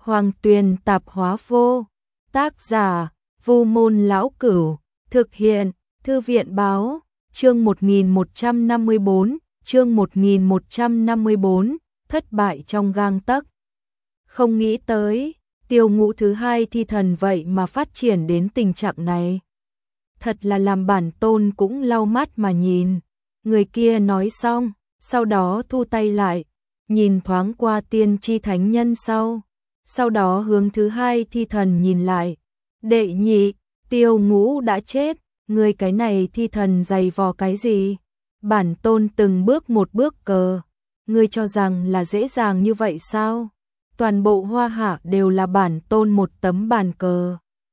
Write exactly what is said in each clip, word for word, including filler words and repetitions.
Hoàng Tuyền Tạp Hóa Vô, tác giả Vu Môn Lão Cửu, thực hiện Thư viện Báo, chương một nghìn một trăm năm mươi bốn, chương một nghìn một trăm năm mươi bốn, thất bại trong gang tấc. Không nghĩ tới, Tiêu Ngũ thứ hai thi thần vậy mà phát triển đến tình trạng này. Thật là làm bản tôn cũng lau mắt mà nhìn. Người kia nói xong, sau đó thu tay lại, nhìn thoáng qua tiên tri thánh nhân sau. Sau đó hướng thứ hai thi thần nhìn lại. Đệ nhị, Tiêu Ngũ đã chết, người cái này thi thần dày vò cái gì? Bản tôn từng bước một bước cờ. Ngươi cho rằng là dễ dàng như vậy sao? Toàn bộ Hoa Hạ đều là bản tôn một tấm bàn cờ.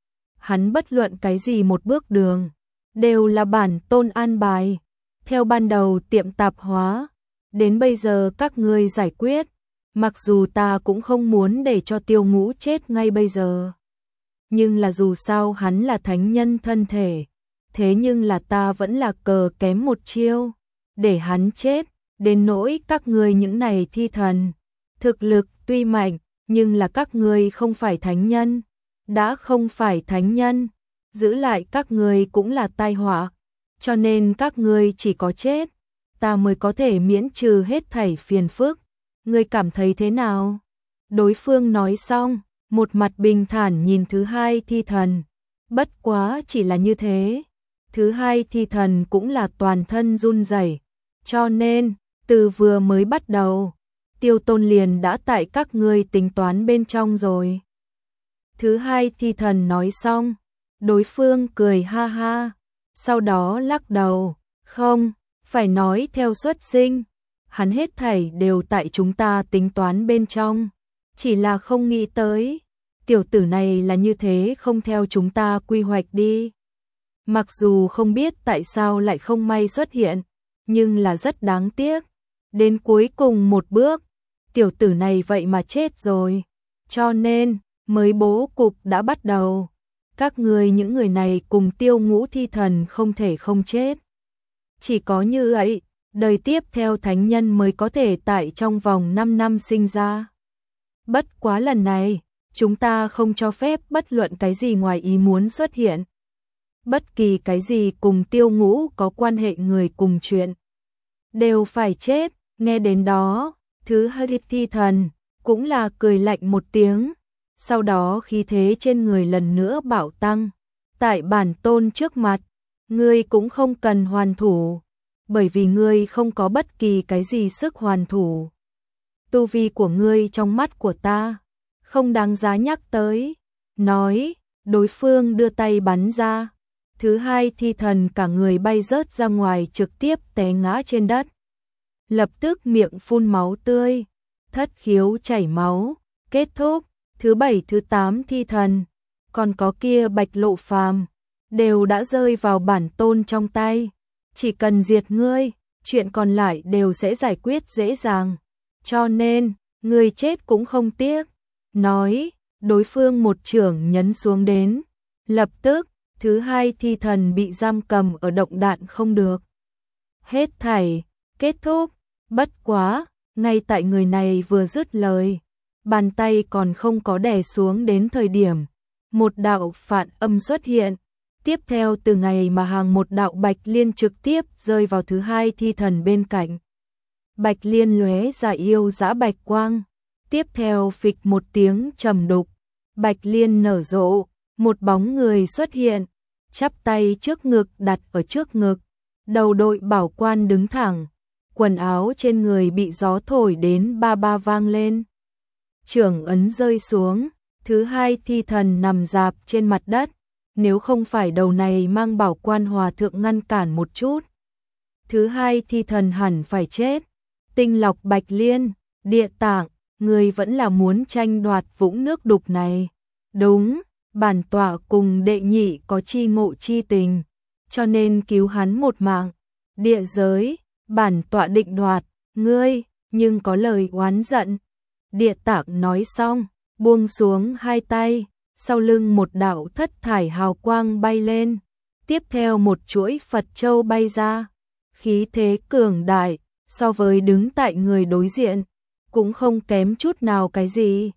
Hắn bất luận cái gì một bước đường, đều là bản tôn an bài. Theo ban đầu tiệm tạp hóa, đến bây giờ các ngươi giải quyết. Mặc dù ta cũng không muốn để cho Tiêu Ngũ chết ngay bây giờ. Nhưng là dù sao hắn là thánh nhân thân thể. Thế nhưng là ta vẫn là cờ kém một chiêu. Để hắn chết, đến nỗi các ngươi những này thi thần. Thực lực tuy mạnh, nhưng là các ngươi không phải thánh nhân. Đã không phải thánh nhân, giữ lại các ngươi cũng là tai họa. Cho nên các ngươi chỉ có chết, ta mới có thể miễn trừ hết thảy phiền phức. Ngươi cảm thấy thế nào? Đối phương nói xong, một mặt bình thản nhìn thứ hai thi thần. Bất quá chỉ là như thế. Thứ hai thi thần cũng là toàn thân run rẩy. Cho nên, từ vừa mới bắt đầu, Tiêu Tôn liền đã tại các ngươi tính toán bên trong rồi. Thứ hai thi thần nói xong, đối phương cười ha ha, sau đó lắc đầu, không, phải nói theo xuất sinh, hắn hết thảy đều tại chúng ta tính toán bên trong, chỉ là không nghĩ tới, tiểu tử này là như thế không theo chúng ta quy hoạch đi. Mặc dù không biết tại sao lại không may xuất hiện, nhưng là rất đáng tiếc, đến cuối cùng một bước, tiểu tử này vậy mà chết rồi, cho nên mới bố cục đã bắt đầu. Các người những người này cùng Tiêu Ngũ thi thần không thể không chết. Chỉ có như vậy, đời tiếp theo thánh nhân mới có thể tại trong vòng năm năm sinh ra. Bất quá lần này, chúng ta không cho phép bất luận cái gì ngoài ý muốn xuất hiện. Bất kỳ cái gì cùng Tiêu Ngũ có quan hệ người cùng chuyện, đều phải chết. Nghe đến đó, thứ hai thi thần cũng là cười lạnh một tiếng. Sau đó khí thế trên người lần nữa bạo tăng. Tại bản tôn trước mặt, ngươi cũng không cần hoàn thủ, bởi vì ngươi không có bất kỳ cái gì sức hoàn thủ. Tu vi của ngươi trong mắt của ta, không đáng giá nhắc tới. Nói, đối phương đưa tay bắn ra. Thứ hai thi thần cả người bay rớt ra ngoài trực tiếp té ngã trên đất. Lập tức miệng phun máu tươi, thất khiếu chảy máu, kết thúc. Thứ bảy thứ tám thi thần, còn có kia Bạch Lộ Phàm, đều đã rơi vào bản tôn trong tay. Chỉ cần diệt ngươi, chuyện còn lại đều sẽ giải quyết dễ dàng. Cho nên, ngươi chết cũng không tiếc. Nói, đối phương một chưởng nhấn xuống đến. Lập tức, thứ hai thi thần bị giam cầm ở động đạn không được. Hết thảy, kết thúc. Bất quá, ngay tại người này vừa dứt lời, bàn tay còn không có đè xuống đến thời điểm, một đạo phản âm xuất hiện. Tiếp theo từ ngày mà hàng một đạo bạch liên trực tiếp rơi vào thứ hai thi thần bên cạnh. Bạch liên lóe ra yêu dã bạch quang. Tiếp theo phịch một tiếng trầm đục, bạch liên nở rộ, một bóng người xuất hiện, chắp tay trước ngực đặt ở trước ngực, đầu đội bảo quan đứng thẳng, quần áo trên người bị gió thổi đến ba ba vang lên. Chưởng ấn rơi xuống, thứ hai thi thần nằm rạp trên mặt đất, nếu không phải đầu này mang bảo quan hòa thượng ngăn cản một chút, thứ hai thi thần hẳn phải chết. Tinh lọc bạch liên, địa tạng, người vẫn là muốn tranh đoạt vũng nước đục này. Đúng, bản tọa cùng đệ nhị có chi ngộ chi tình, cho nên cứu hắn một mạng. Địa giới, bản tọa định đoạt, ngươi, nhưng có lời oán giận. Địa tạng nói xong, buông xuống hai tay, sau lưng một đạo thất thải hào quang bay lên. Tiếp theo một chuỗi Phật châu bay ra, khí thế cường đại, so với đứng tại người đối diện, cũng không kém chút nào cái gì.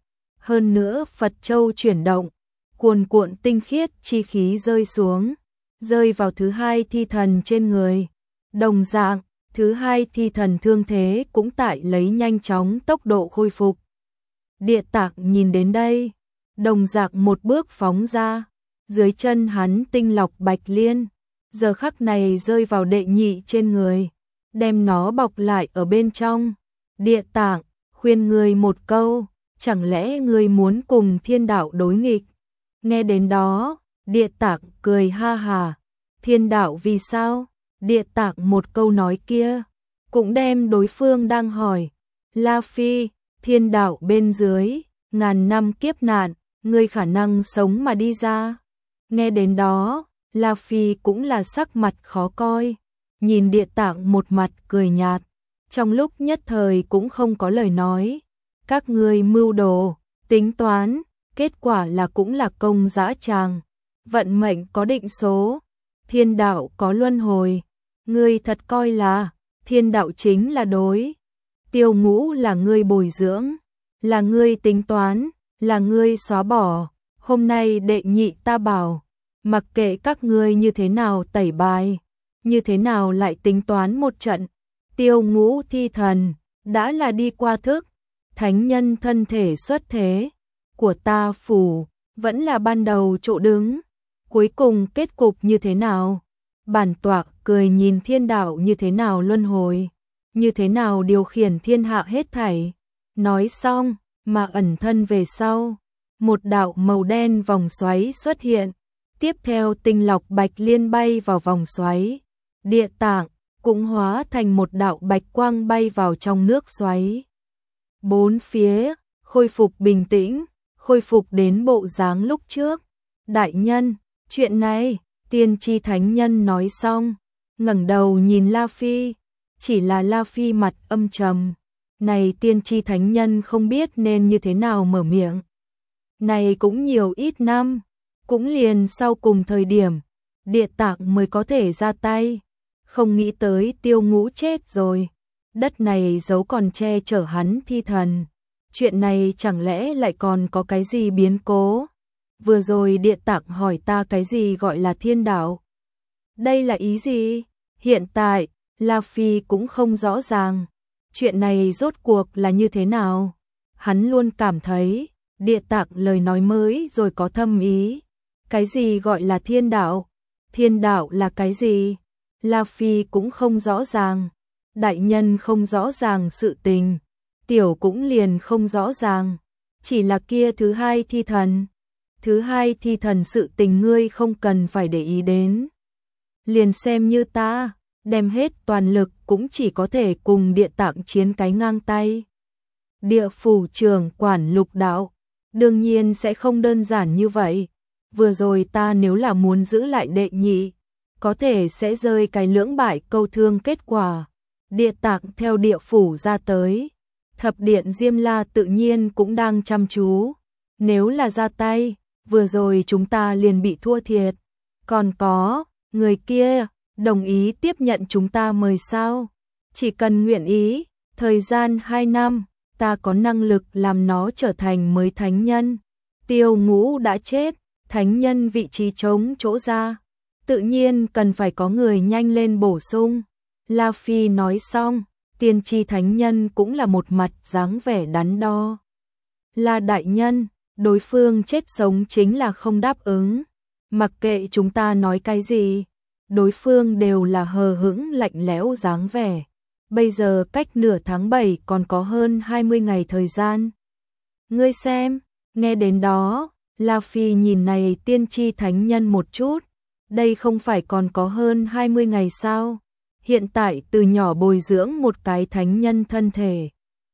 Hơn nữa Phật Châu chuyển động, cuồn cuộn tinh khiết chi khí rơi xuống, rơi vào thứ hai thi thần trên người. Đồng dạng, thứ hai thi thần thương thế cũng tại lấy nhanh chóng tốc độ khôi phục. Địa Tạng nhìn đến đây, đồng dạng một bước phóng ra, dưới chân hắn tinh lọc bạch liên, giờ khắc này rơi vào đệ nhị trên người, đem nó bọc lại ở bên trong. Địa Tạng, khuyên người một câu, chẳng lẽ người muốn cùng thiên đạo đối nghịch? Nghe đến đó, Địa Tạng cười ha hà, thiên đạo vì sao? Địa Tạng một câu nói kia, cũng đem đối phương đang hỏi. La Phi, thiên đạo bên dưới, ngàn năm kiếp nạn, ngươi khả năng sống mà đi ra. Nghe đến đó, La Phi cũng là sắc mặt khó coi, nhìn Địa Tạng một mặt cười nhạt, trong lúc nhất thời cũng không có lời nói. Các ngươi mưu đồ, tính toán, kết quả là cũng là công dã tràng, vận mệnh có định số, thiên đạo có luân hồi, ngươi thật coi là thiên đạo chính là đối. Tiêu Ngũ là ngươi bồi dưỡng, là ngươi tính toán, là ngươi xóa bỏ. Hôm nay đệ nhị ta bảo, mặc kệ các ngươi như thế nào tẩy bài, như thế nào lại tính toán một trận, Tiêu Ngũ thi thần đã là đi qua thức, thánh nhân thân thể xuất thế của ta phủ, vẫn là ban đầu chỗ đứng, cuối cùng kết cục như thế nào? Bản tọa cười nhìn thiên đạo như thế nào luân hồi, như thế nào điều khiển thiên hạ hết thảy. Nói xong, mà ẩn thân về sau, một đạo màu đen vòng xoáy xuất hiện, tiếp theo tinh lọc bạch liên bay vào vòng xoáy. Địa Tạng cũng hóa thành một đạo bạch quang bay vào trong nước xoáy. Bốn phía khôi phục bình tĩnh, khôi phục đến bộ dáng lúc trước. Đại nhân, chuyện này, tiên tri thánh nhân nói xong, ngẩng đầu nhìn La Phi, chỉ là La Phi mặt âm trầm. Này tiên tri thánh nhân không biết nên như thế nào mở miệng. Này cũng nhiều ít năm, cũng liền sau cùng thời điểm, Địa Tạng mới có thể ra tay. Không nghĩ tới Tiêu Ngũ chết rồi, đất này giấu còn che chở hắn thi thần. Chuyện này chẳng lẽ lại còn có cái gì biến cố? Vừa rồi Địa Tạng hỏi ta cái gì gọi là thiên đạo? Đây là ý gì? Hiện tại, La Phi cũng không rõ ràng. Chuyện này rốt cuộc là như thế nào? Hắn luôn cảm thấy, Địa Tạng lời nói mới rồi có thâm ý. Cái gì gọi là thiên đạo? Thiên đạo là cái gì? La Phi cũng không rõ ràng. Đại nhân không rõ ràng sự tình, tiểu cũng liền không rõ ràng. Chỉ là kia thứ hai thi thần. Thứ hai thi thần sự tình ngươi không cần phải để ý đến. Liền xem như ta, đem hết toàn lực cũng chỉ có thể cùng Địa Tạng chiến cái ngang tay. Địa phủ trưởng quản Lục đạo, đương nhiên sẽ không đơn giản như vậy. Vừa rồi ta nếu là muốn giữ lại đệ nhị, có thể sẽ rơi cái lưỡng bại câu thương kết quả. Địa Tạng theo địa phủ ra tới, thập điện Diêm La tự nhiên cũng đang chăm chú. Nếu là ra tay, vừa rồi chúng ta liền bị thua thiệt. Còn có, người kia, đồng ý tiếp nhận chúng ta mời sao? Chỉ cần nguyện ý, thời gian hai năm, ta có năng lực làm nó trở thành mới thánh nhân. Tiêu Ngũ đã chết, thánh nhân vị trí trống chỗ ra, tự nhiên cần phải có người nhanh lên bổ sung. La Phi nói xong, tiên tri thánh nhân cũng là một mặt dáng vẻ đắn đo. La đại nhân, đối phương chết sống chính là không đáp ứng. Mặc kệ chúng ta nói cái gì, đối phương đều là hờ hững lạnh lẽo dáng vẻ. Bây giờ cách nửa tháng bảy còn có hơn hai mươi ngày thời gian. Ngươi xem, nghe đến đó, La Phi nhìn này tiên tri thánh nhân một chút. Đây không phải còn có hơn hai mươi ngày sao? Hiện tại từ nhỏ bồi dưỡng một cái thánh nhân thân thể.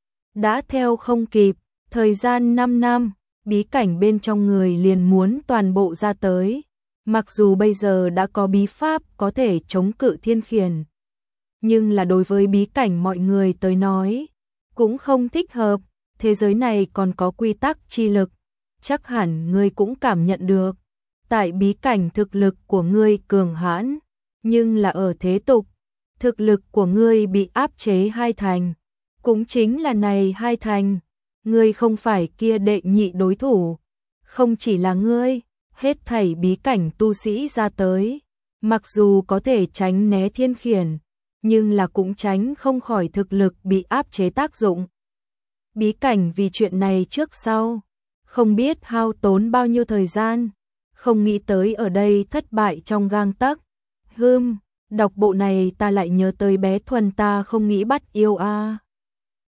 Đã theo không kịp, thời gian năm năm, bí cảnh bên trong người liền muốn toàn bộ ra tới. Mặc dù bây giờ đã có bí pháp có thể chống cự thiên khiển, nhưng là đối với bí cảnh mọi người tới nói, cũng không thích hợp. Thế giới này còn có quy tắc chi lực, chắc hẳn ngươi cũng cảm nhận được. Tại bí cảnh thực lực của ngươi cường hãn, nhưng là ở thế tục, thực lực của ngươi bị áp chế hai thành. Cũng chính là này hai thành, ngươi không phải kia đệ nhị đối thủ, không chỉ là ngươi, hết thảy bí cảnh tu sĩ ra tới, mặc dù có thể tránh né thiên khiển, nhưng là cũng tránh không khỏi thực lực bị áp chế tác dụng. Bí cảnh vì chuyện này trước sau, không biết hao tốn bao nhiêu thời gian, không nghĩ tới ở đây thất bại trong gang tấc. Hừm, đọc bộ này ta lại nhớ tới bé Thuần ta không nghĩ bắt yêu a. À.